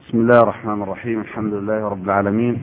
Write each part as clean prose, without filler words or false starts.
بسم الله الرحمن الرحيم. الحمد لله رب العالمين،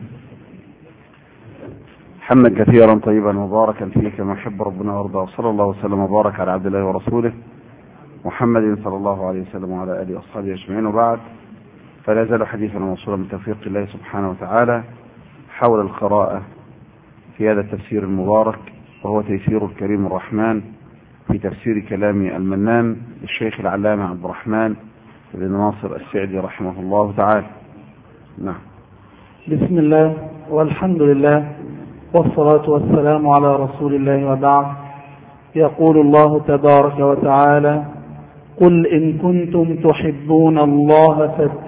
حمدا كثيرا طيبا مباركا فيه كما يحب ربنا ويرضى، وصلى الله وسلم وبارك على عبد الله ورسوله محمد صلى الله عليه وسلم وعلى اله واصحابه اجمعين، وبعد. فلا يزال حديثنا موصولا من توفيق الله سبحانه وتعالى حول القراءة في هذا التفسير المبارك، وهو تيسير الكريم الرحمن في تفسير كلام المنان للشيخ العلامة عبد الرحمن بن ناصر السعدي رحمه الله تعالى. نعم. بسم الله والحمد لله والصلاة والسلام على رسول الله، وبعد. يقول الله تبارك وتعالى: قل إن كنتم تحبون الله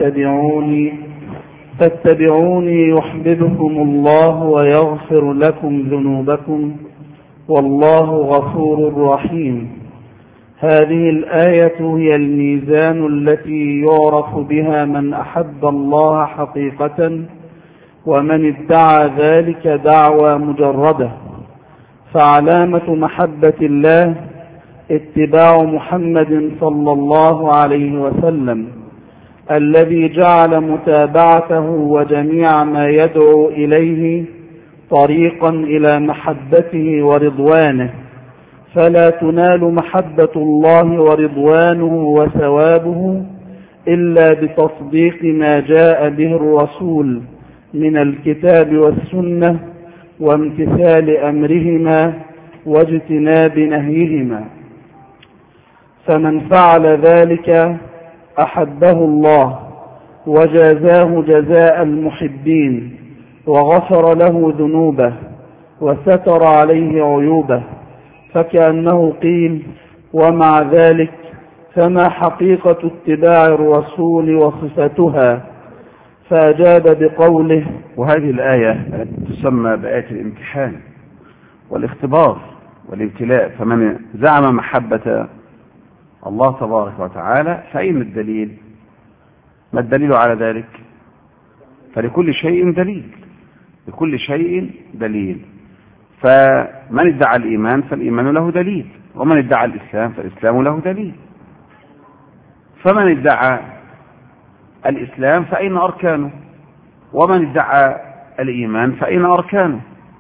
فاتبعوني يحببكم الله ويغفر لكم ذنوبكم والله غفور رحيم. هذه الآية هي الميزان التي يعرف بها من أحب الله حقيقة، ومن ادعى ذلك دعوى مجردة. فعلامة محبة الله اتباع محمد صلى الله عليه وسلم، الذي جعل متابعته وجميع ما يدعو إليه طريقا إلى محبته ورضوانه. فلا تنال محبة الله ورضوانه وثوابه إلا بتصديق ما جاء به الرسول من الكتاب والسنة، وامتثال أمرهما واجتناب نهيهما. فمن فعل ذلك أحبه الله وجازاه جزاء المحبين، وغفر له ذنوبه وستر عليه عيوبه. فكأنه قيل: ومع ذلك فما حقيقة اتباع الرسول وصفتها؟ فأجاب بقوله: وهذه الآية تسمى بآية الامتحان والاختبار والابتلاء. فمن زعم محبة الله تبارك وتعالى فأين الدليل؟ ما الدليل على ذلك؟ فلكل شيء دليل، لكل شيء دليل. فمن ادعى الإيمان فالإيمان له دليل، ومن ادعى الإسلام فالإسلام له دليل. فمن ادعى الإسلام فأين أركانه؟ ومن ادعى الإيمان فأين أركانه؟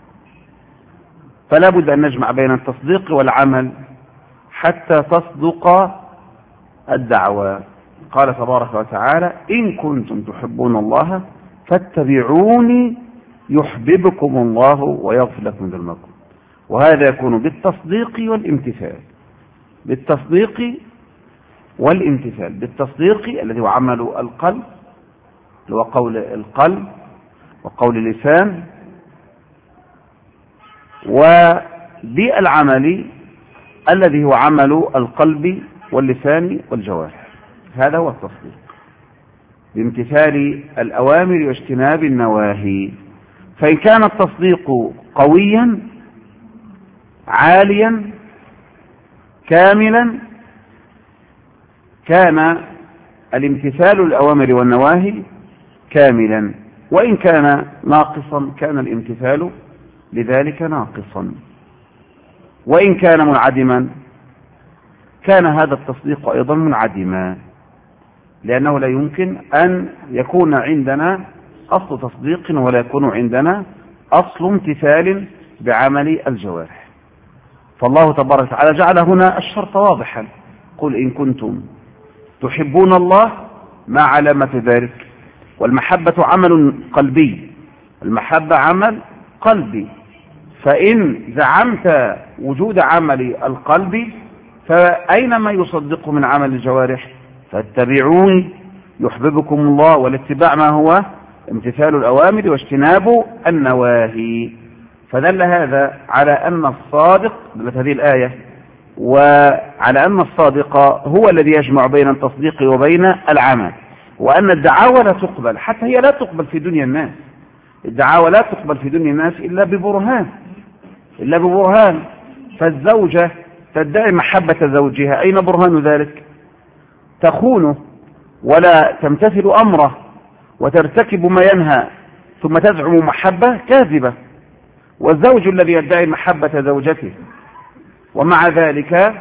فلا بد أن نجمع بين التصديق والعمل حتى تصدق الدعوة. قال تبارك وتعالى: إن كنتم تحبون الله فاتبعوني يحببكم الله ويغفر لكم ذنوبكم. وهذا يكون بالتصديق والامتثال، بالتصديق والامتثال. بالتصديق الذي هو عمل القلب، اللي هو قول القلب وقول اللسان، وبالعمل الذي هو عمل القلب واللسان والجوارح. هذا هو التصديق، بامتثال الأوامر واجتناب النواهي. فإن كان التصديق قويا عاليا كاملا كان الامتثال الأوامر والنواهي كاملا، وإن كان ناقصا كان الامتثال لذلك ناقصا، وإن كان منعدما كان هذا التصديق أيضا منعدما، لأنه لا يمكن أن يكون عندنا أصل تصديق ولا يكون عندنا أصل امتثال بعمل الجوارح. فالله تبارك وتعالى جعل هنا الشرط واضحا: قل إن كنتم تحبون الله. ما علامة ذلك؟ والمحبة عمل قلبي، المحبة عمل قلبي. فإن زعمت وجود عمل القلب فأين ما يصدقه من عمل الجوارح؟ فاتبعوني يحببكم الله. والاتباع ما هو؟ امتثال الأوامر واجتناب النواهي. فدل هذا على أن الصادق، دلت هذه الآية، وعلى أن الصادق هو الذي يجمع بين التصديق وبين العمل، وأن الدعاوى لا تقبل، حتى هي لا تقبل في دنيا الناس. الدعاوى لا تقبل في دنيا الناس إلا ببرهان. فالزوجة تدعي محبة زوجها، أين برهان ذلك؟ تخونه ولا تمتثل أمره وترتكب ما ينهى ثم تزعم محبة كاذبة. والزوج الذي يدعي محبة زوجته ومع ذلك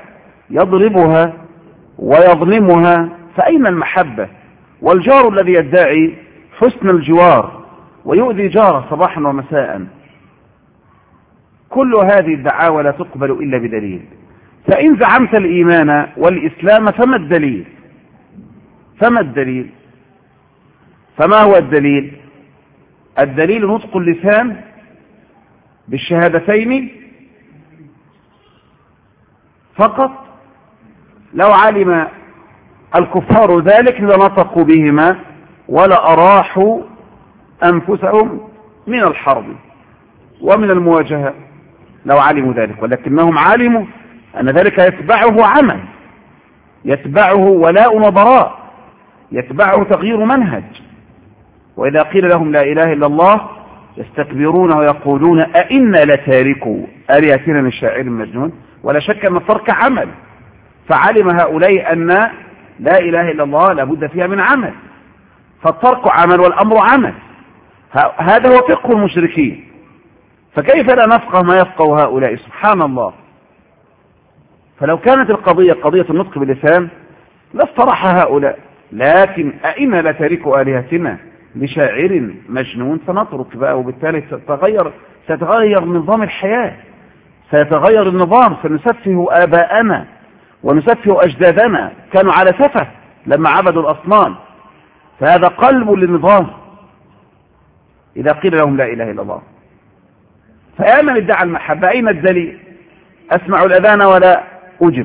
يضربها ويظلمها فأين المحبة؟ والجار الذي يدعي حسن الجوار ويؤذي جاره صباحا ومساء. كل هذه الدعاوى لا تقبل إلا بدليل. فإن زعمت الإيمان والإسلام فما الدليل؟ فما هو الدليل؟ الدليل نطق اللسان بالشهادتين فقط. لو علم الكفار ذلك لنطقوا بهما ولأراحوا أنفسهم من الحرب ومن المواجهة لو علموا ذلك، ولكنهم علموا أن ذلك يتبعه عمل، يتبعه ولاء وبراء، يتبعه تغيير منهج. وإذا قيل لهم لا إله إلا الله يستكبرون ويقولون أئنا لتاركوا آلهتنا لشاعر مجنون. ولا شك أن الترك عمل، فعلم هؤلاء أن لا إله إلا الله لابد فيها من عمل، فالترك عمل والأمر عمل. هذا هو فقه المشركين. فكيف لا نفقه ما يفقه هؤلاء؟ سبحان الله. فلو كانت القضية قضية النطق باللسان لاستراح هؤلاء، لكن أئنا لتاركوا آلهتنا لشاعر مجنون فنترك بقى، وبالتالي سيتغير نظام الحياة، سيتغير النظام، سنسفه آباءنا ونسفه أجدادنا، كانوا على سفه لما عبدوا الأصنام. فهذا قلب للنظام إذا قيل لهم لا إله إلا الله. فيا من ادعى المحبة أين الدليل؟ أسمع الأذان ولا أجب،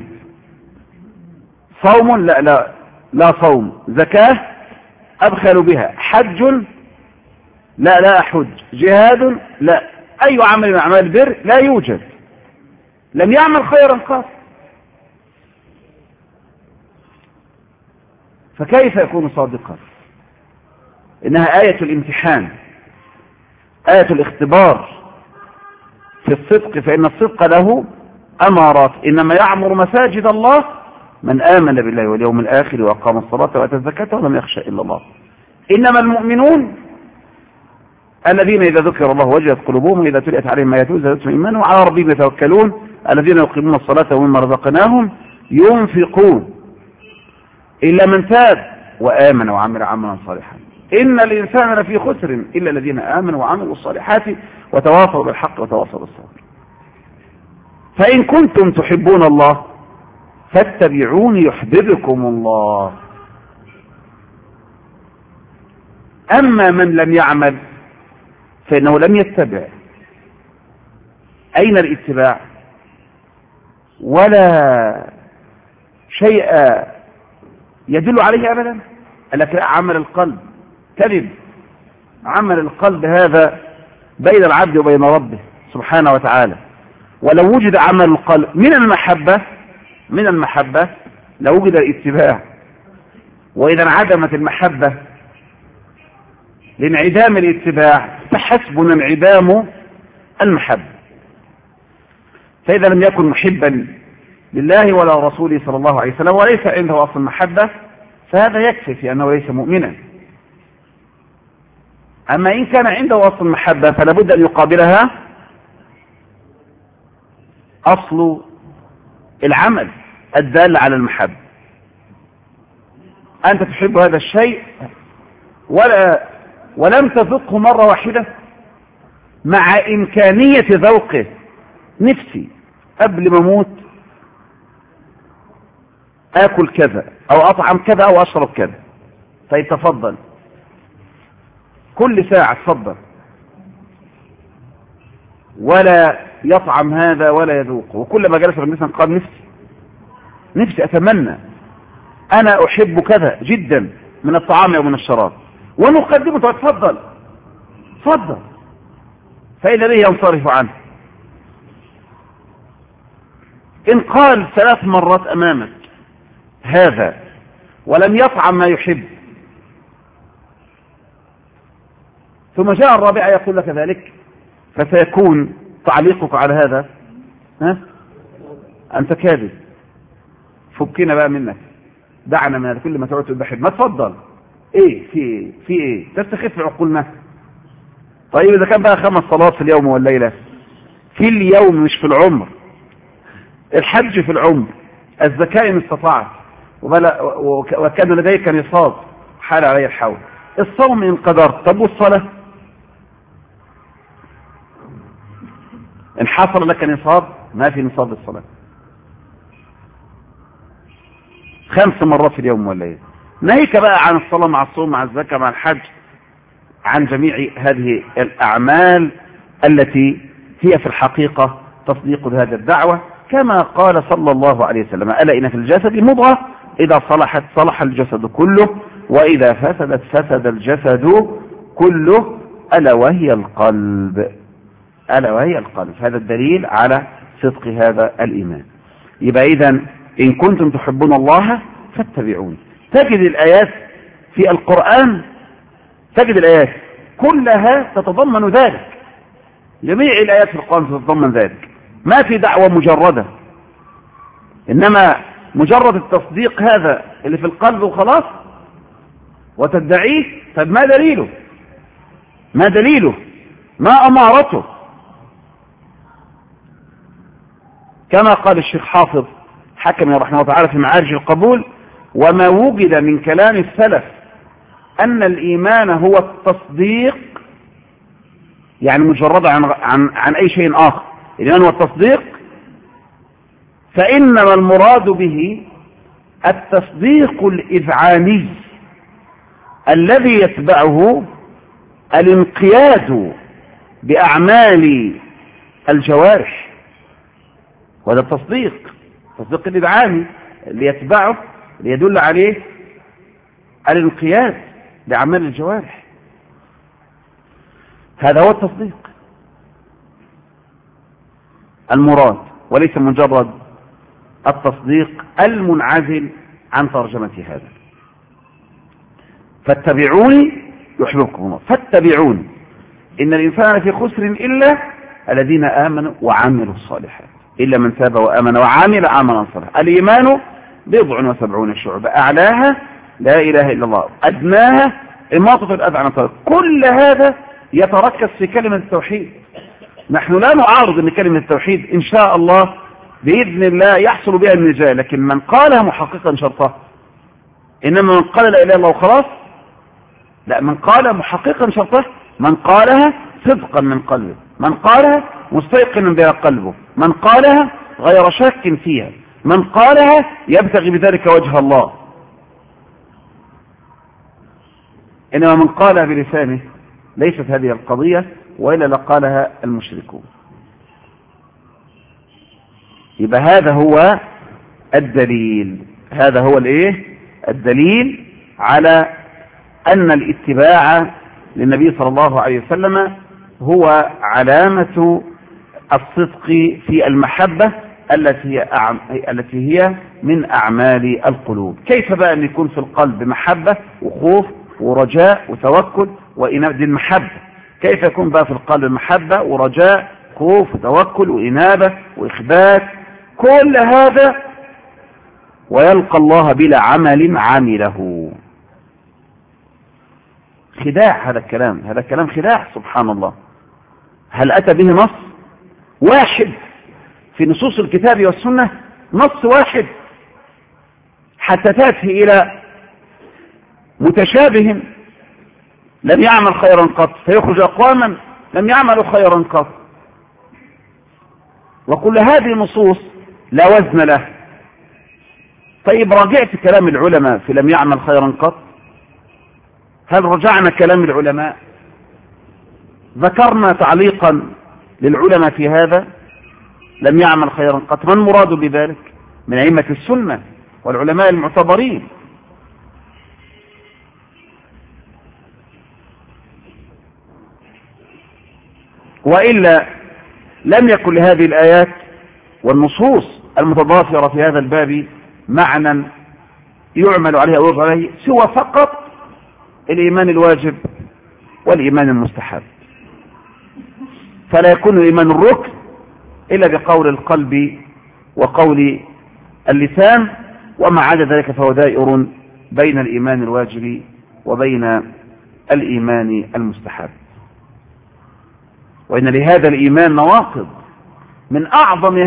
صوم لا صوم، زكاة أبخل بها، حج لا أحج، جهاد لا، أي عمل من أعمال البر لا يوجد، لم يعمل خيرا قط. فكيف يكون صادقا؟ إنها آية الامتحان، آية الاختبار في الصدق، فإن الصدق له أمارات. إنما يعمر مساجد الله من آمن بالله واليوم الآخر وأقام الصلاة وآتى الزكاة ولم يخشى إلا الله. إنما المؤمنون الذين إذا ذكر الله وجلت قلوبهم وإذا تليت عليهم آياته زادتهم إيمانا وعلى ربهم يتوكلون الذين يقيمون الصلاة ومما رزقناهم ينفقون إلا من تاب وآمن وعمل عملا صالحا إن الإنسان لفي خسر إلا الذين آمنوا وعملوا الصالحات وتواصوا بالحق وتواصوا بالصبر. فإن كنتم تحبون الله فاتبعوني يحببكم الله. أما من لم يعمل فإنه لم يتبع. أين الاتباع؟ ولا شيء يدل عليه أبدا. لكن عمل القلب كذب، عمل القلب هذا بين العبد وبين ربه سبحانه وتعالى. ولو وجد عمل القلب من المحبة لوجد الاتباع. وإذا انعدمت المحبة لانعدام الاتباع فحسبنا انعدام المحبة. فإذا لم يكن محبا لله ولا رسوله صلى الله عليه وسلم وليس عنده أصل محبة فهذا يكفي في أنه ليس مؤمنا. أما إن كان عنده أصل محبة فلا بد أن يقابلها أصل العمل الدال على المحبة. أنت تحب هذا الشيء ولم تذقه مرة واحدة مع إمكانية ذوقه. نفسي قبل ما أموت آكل كذا أو أطعم كذا أو أشرب كذا. طيب تفضل كل ساعة تفضل، ولا يطعم هذا ولا يذوقه. وكلما جلس الإنسان قال نفسي أتمنى، أنا أحب كذا جدا من الطعام أو من الشراب، ونقدمه تفضل تفضل، فإذا به ينصرف عنه. إن قال 3 مرات أمامك هذا ولم يطعم ما يحب ثم جاء الرابعة يقول لك ذلك فسيكون تعليقك على هذا أنت كاذب، فكنا بقى منك، دعنا من هذا. كل ما تقعد تقول بحب ما تفضل ايه في ايه تستخف عقولنا. طيب اذا كان بقى 5 صلوات في اليوم والليلة، في اليوم مش في العمر، الحج في العمر، الزكاة ان استطعت، وكان لديك نصاب حال علي الحول، الصوم إن قدرت. طب والصلاة؟ إن حصل لك نصاب، ما في نصاب الصلاة 5 مرات في اليوم ولا ايه؟ ناهيك بقى عن الصلاة مع الصوم مع الزكاة مع الحج، عن جميع هذه الأعمال التي هي في الحقيقة تصديق هذه الدعوة، كما قال صلى الله عليه وسلم: ألا إن في الجسد مضغة إذا صلحت صلح الجسد كله، وإذا فسدت فسد الجسد كله، ألا وهي القلب. ألا وهي القلب. هذا الدليل على صدق هذا الإيمان. يبقى إذن إن كنتم تحبون الله فاتبعوني. تجد الآيات في القرآن، تجد الآيات كلها تتضمن ذلك. جميع الآيات في القرآن تتضمن ذلك. ما في دعوة مجردة، إنما مجرد التصديق هذا اللي في القلب وخلاص وتدعيه. طب ما دليله؟ ما دليله؟ ما أمارته؟ كما قال الشيخ حافظ حكم رحمه الله تعالى في معارج القبول: وما وجد من كلام السلف أن الإيمان هو التصديق، يعني مجرد عن أي شيء آخر، الإيمان هو التصديق، فإنما المراد به التصديق الإذعاني الذي يتبعه الانقياد بأعمال الجوارح. وهذا التصديق الإذعاني اللي يتبعه، اللي يدل عليه الانقياد بأعمال الجوارح. هذا هو التصديق المراد، وليس مجرد التصديق المنعزل عن ترجمة هذا. فاتبعوني يحببكم الله. فاتبعوني. إن الإنسان في خسر إلا الذين آمنوا وعملوا الصالحات، إلا من تاب وآمن وعمل عملا صالحا. الإيمان 70 شعبة، أعلاها لا إله إلا الله، أدناها إماطة الأذى عن الطريق. كل هذا يتركز في كلمة التوحيد. نحن لا نعارض أن كلمة التوحيد إن شاء الله بإذن الله يحصل بها النجاة، لكن من قالها محققا شرطها. إنما من قال لا إله إلا الله وخلاص، لا، من قال محققا شرطه، من قالها صدقا من قلبه، من قالها مستيقنا بها قلبه، من قالها غير شك فيها، من قالها يبتغي بذلك وجه الله. إنما من قالها بلسانه ليست هذه القضية، وإلا لقالها المشركون. يبقى هذا هو الدليل، هذا هو الدليل على أن الاتباع للنبي صلى الله عليه وسلم هو علامة الصدق في المحبة التي هي من أعمال القلوب. كيف بقى أن يكون في القلب محبة وخوف ورجاء وتوكل وإنابة؟ دي المحبة. كيف يكون بقى في القلب محبة ورجاء خوف وتوكل وإنابة وإخبات؟ كل هذا ويلقى الله بلا عمل عمله. خداع هذا الكلام، هذا الكلام خداع سبحان الله. هل أتى به نص واحد في نصوص الكتاب والسنة؟ نص واحد حتى تأتي إلى متشابه لم يعمل خيرا قط فيخرج أقواما لم يعملوا خيرا قط. وكل هذه النصوص لا وزن له. طيب راجعت كلام العلماء في لم يعمل خيرا قط؟ هل رجعنا كلام العلماء؟ ذكرنا تعليقا للعلماء في هذا لم يعمل خيرا قط؟ من مراد بذلك؟ من أئمة السنة والعلماء المعتبرين. وإلا لم يكن لهذه الآيات والنصوص المتضافرة في هذا الباب معنى يعمل عليه أو يرجع عليه سوى فقط الإيمان الواجب والإيمان المستحب. فلا يكون الإيمان الركن إلا بقول القلب وقول اللسان، وما عدا ذلك فهو دائر بين الإيمان الواجب وبين الإيمان المستحب. وإن لهذا الإيمان نواقض، من أعظم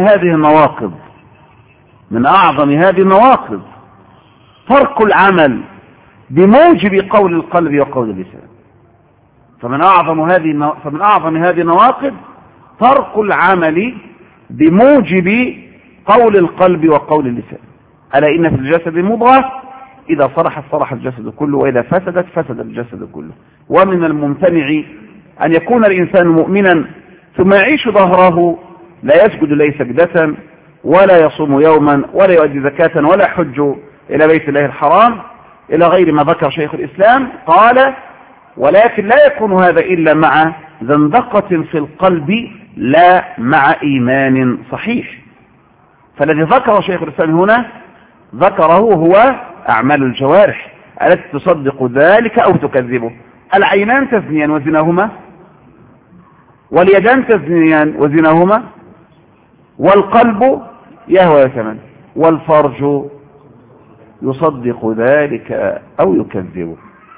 هذه النواقض ترك العمل بموجب قول القلب وقول اللسان. فمن أعظم هذه النواقض ترك العمل بموجب قول القلب وقول اللسان. ألا إن في الجسد مضغة إذا صلحت صلح الجسد كله وإذا فسدت فسد الجسد كله. ومن الممتنع أن يكون الإنسان مؤمنا ثم يعيش ظهره لا يسجد لي سجدة ولا يصوم يوما ولا يؤدي زكاة ولا يحج إلى بيت الله الحرام إلى غير ما ذكر شيخ الإسلام. قال ولكن لا يكون هذا إلا مع زندقة في القلب لا مع إيمان صحيح. فالذي ذكر شيخ الإسلام هنا ذكره هو أعمال الجوارح التي تصدق ذلك أو تكذبه. العينان تزنيان وزناهما، واليدان تزنيان وزناهما، والقلب يهوى يتمنى، والفرج يصدق ذلك أو يكذبه.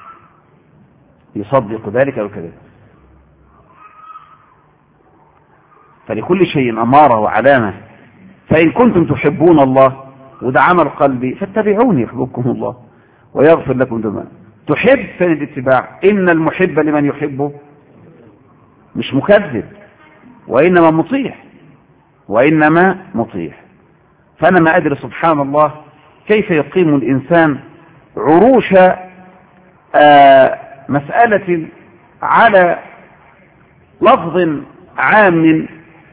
يصدق ذلك أو يكذبه. فلكل شيء أمارة وعلامة. فإن كنتم تحبون الله وده عمل قلبي فاتبعوني يحببكم الله ويغفر لكم ذنوبكم. تحب فين الاتباع؟ إن المحب لمن يحبه مش مكذب وإنما مطيع. فأنا ما أدري سبحان الله كيف يقيم الإنسان عروش مسألة على لفظ عام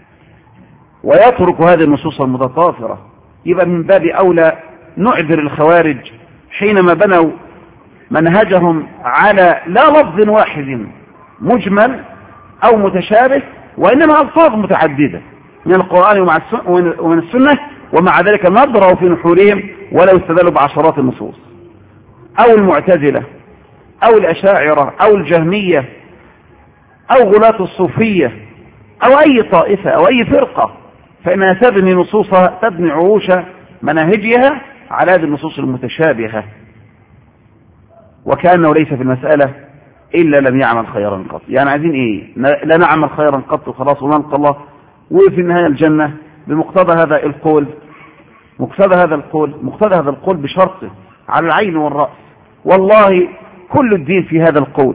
ويترك هذه النصوص المتطافرة. يبقى من باب أولى نعذر الخوارج حينما بنوا منهجهم على لا لفظ واحد مجمل أو متشابه وإنما ألفاظ متعددة من القرآن ومن السنة، ومع ذلك نظروا في نحورهم ولو استدلوا بعشرات النصوص. أو المعتزلة أو الأشاعرة أو الجهمية أو غلاة الصوفية أو أي طائفة أو أي فرقة، فإنها تبني نصوصها، تبني عروش مناهجها على هذه النصوص المتشابهة، وكأنه ليس في المسألة إلا لم يعمل خيرا قط. يعني عايزين إيه؟ لا نعمل خيرا قط وخلاص ونلقى الله وفي النهاية الجنة بمقتضى هذا القول. مقتضى هذا القول بشرطه على العين والرأس. والله كل الدين في هذا القول،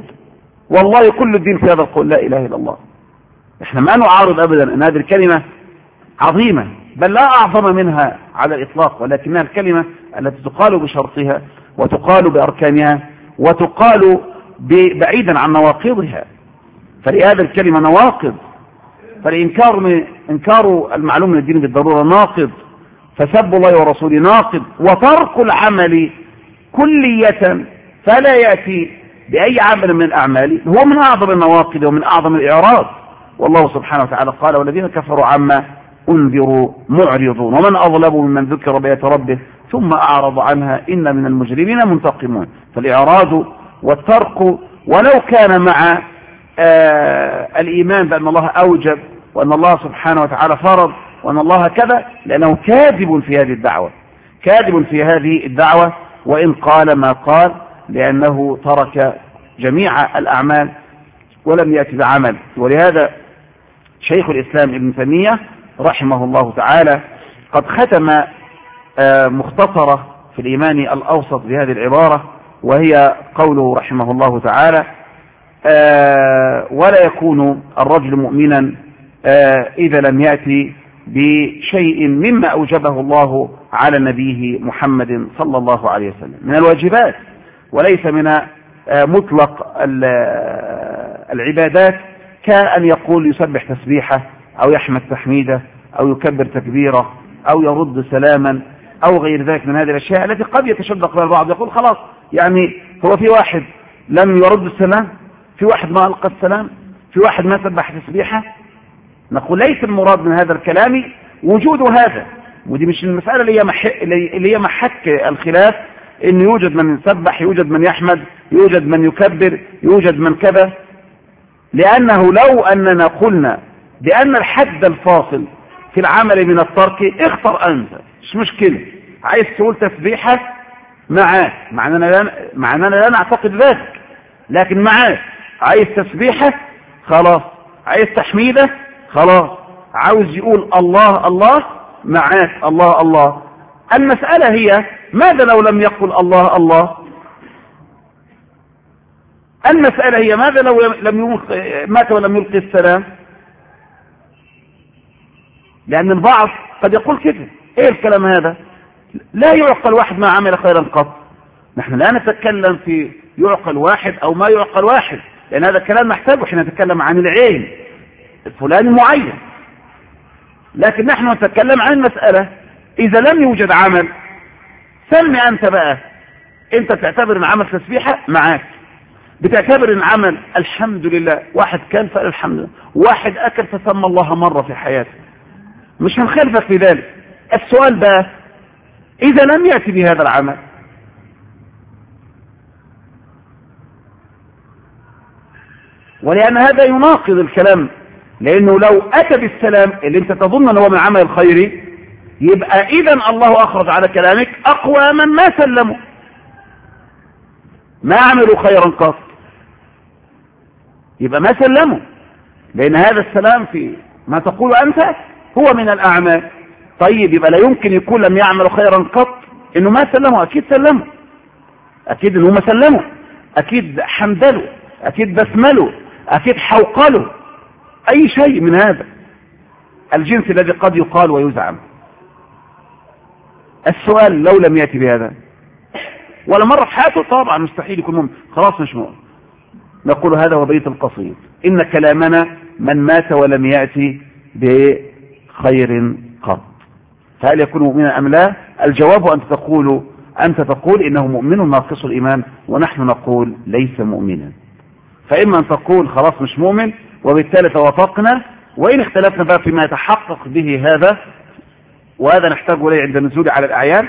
لا إله إلا الله. احنا ما نعارض أبدا أن هذه الكلمة عظيمة، بل لا أعظم منها على الإطلاق، ولكنها الكلمة التي تقال بشرطها وتقال بأركانها وتقال بعيدا عن نواقضها. فلهذا الكلمة نواقض، فالإنكار المعلوم من الدين بالضرورة ناقض، فسب الله ورسوله ناقض، وترك العمل كلية فلا يأتي بأي عمل من الأعمال هو من أعظم النواقض ومن أعظم الإعراض. والله سبحانه وتعالى قال والذين كفروا عما أنذروا معرضون ومن أظلم ممن ذكر بآيات ربه ثم أعرض عنها إن من المجرمين منتقمون. فالإعراض والترك ولو كان مع الإيمان بأن الله أوجب وأن الله سبحانه وتعالى فرض وأن الله كذا، لأنه كاذب في هذه الدعوة وإن قال ما قال، لأنه ترك جميع الأعمال ولم يأتي بعمل. ولهذا شيخ الإسلام ابن تيمية رحمه الله تعالى قد ختم مختصرة في الإيمان الأوسط بهذه العبارة، وهي قوله رحمه الله تعالى ولا يكون الرجل مؤمنا إذا لم يأتي بشيء مما أوجبه الله على نبيه محمد صلى الله عليه وسلم من الواجبات، وليس من مطلق العبادات كأن يقول يسبح تسبيحة أو يحمد تحميدة أو يكبر تكبيرة أو يرد سلاما أو غير ذلك من هذه الأشياء التي قد يتشدق بها البعض يقول خلاص، يعني هو في واحد لم يرد السلام، في واحد ما ألقى السلام، في واحد ما سبح تسبيحة. نقول ليس المراد من هذا الكلام وجود هذا، ودي مش المسألة اللي هي محك الخلاف، إن يوجد من يسبح، يوجد من يحمد، يوجد من يكبر، يوجد من كذا. لأنه لو أننا قلنا بأن الحد الفاصل في العمل من الترك اختر أنت، مش مشكلة، عايز تقول تسبيحة معاك، مع أننا لا نعتقد ذلك، لكن معاك عايز تسبيحة خلاص، عايز تحميدة خلاص، عاوز يقول الله الله معاك الله الله. المسألة هي ماذا لو لم يقل الله الله؟ المسألة هي ماذا لو مات ولم يلقي السلام؟ لأن البعض قد يقول كده، ايه الكلام هذا؟ لا يعقل واحد ما عمل خيرا قط. نحن لا نتكلم في يعقل واحد او ما يعقل واحد، لأن هذا الكلام نحتاجه حين نتكلم عن العين الفلاني معين، لكن نحن نتكلم عن المسألة إذا لم يوجد عمل. سمي أنت بقى، أنت تعتبر ان عمل تسبيحة معاك، بتعتبر ان عمل الحمد لله، واحد كان فقال الحمد لله، واحد أكل فسمى الله مرة في حياته، مش هنخالفك في ذلك. السؤال بقى إذا لم يأتي بهذا العمل، ولأن هذا يناقض الكلام، لأنه لو أتى بالسلام اللي أنت تظن أنه من عمل الخير، يبقى إذا الله أخرج على كلامك أقواما ما سلموا، ما عملوا خيرا قط، يبقى ما سلموا، لأن هذا السلام في ما تقول أنت هو من الأعمال. طيب يبقى لا يمكن يكون لم يعملوا خيرا قط إنه ما سلموا، أكيد سلموا، أكيد إنه ما سلموا، أكيد حمدلوا، أكيد بسملوا، أكيد حوقلوا، أي شيء من هذا الجنس الذي قد يقال ويزعم. السؤال لو لم يأتي بهذا ولا مرة في حياته، طبعا مستحيل يكون مؤمن، خلاص مش مؤمن. نقول هذا هو بيت القصيد، إن كلامنا من مات ولم يأتي بخير قط، فهل يكون مؤمنا أم لا؟ الجواب أنت تقول إنه مؤمن ناقص الإيمان، ونحن نقول ليس مؤمنا. فإما أن تقول خلاص مش مؤمن وبالتالي توافقنا، وإن اختلفنا بقى فيما يتحقق به هذا، وهذا نحتاج إليه عند النزول على الأعيان،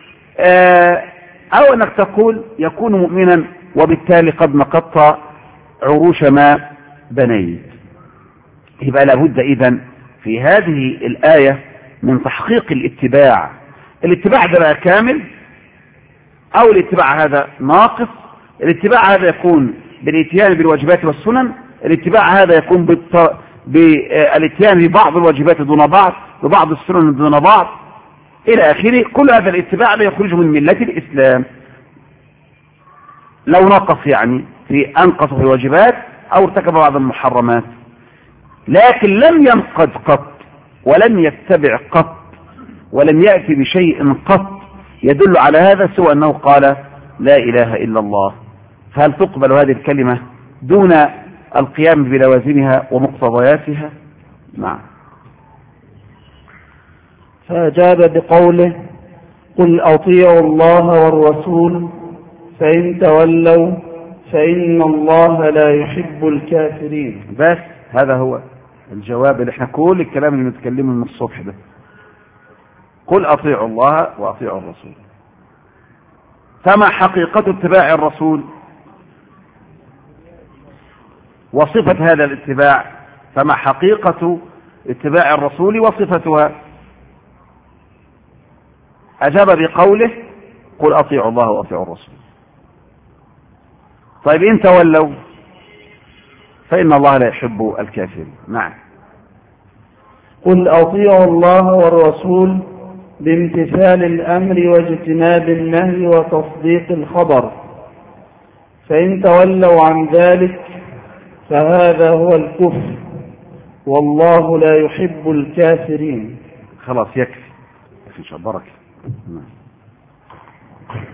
أو أنك تقول يكون مؤمنا وبالتالي قد نقضت عروش ما بنيت. يبقى لابد إذن في هذه الآية من تحقيق الاتباع. الاتباع ده بقى كامل أو الاتباع هذا ناقص؟ الاتباع هذا يكون بالاتيان بالواجبات والسنن، الاتباع هذا يكون بالاتيان ببعض الواجبات دون بعض، ببعض السنن دون بعض، إلى آخره. كل هذا الاتباع لا يخرج من ملة الإسلام. لو نقص يعني في أنقص في الواجبات أو ارتكب بعض المحرمات، لكن لم ينقض قط ولم يتبع قط ولم يأتي بشيء قط يدل على هذا سوى أنه قال لا إله إلا الله، فهل تقبل هذه الكلمة دون القيام بلوازمها ومقتضياتها؟ نعم. فأجاب بقوله قل أطيعوا الله والرسول فإن تولوا فإن الله لا يحب الكافرين. بس هذا هو الجواب اللي احنا كل الكلام اللي نتكلمه من الصبح ده، قل أطيعوا الله وأطيعوا الرسول. فما حقيقة اتباع الرسول وصفة هذا الاتباع؟ فما حقيقة اتباع الرسول وصفتها؟ أجاب بقوله قل أطيعوا الله وأطيعوا الرسول. طيب إن تولوا فإن الله لا يحب الكافرين. نعم. قل أطيعوا الله والرسول بامتثال الأمر واجتناب النهي وتصديق الخبر، فإن تولوا عن ذلك فهذا هو الكفر والله لا يحب الكافرين. خلاص يكفي إن شاء الله. بركة.